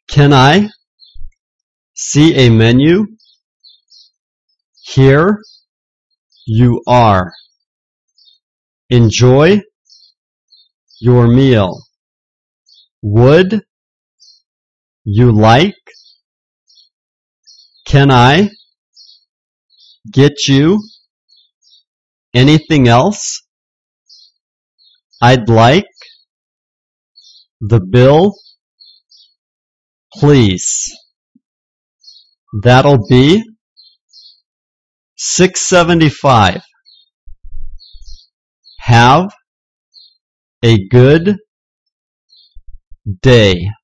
Can I see a menu? Here you are. Enjoy your meal. Would you like? Can I get you anything else? I'd like the bill, please. That'll be $6.75. Have a good day.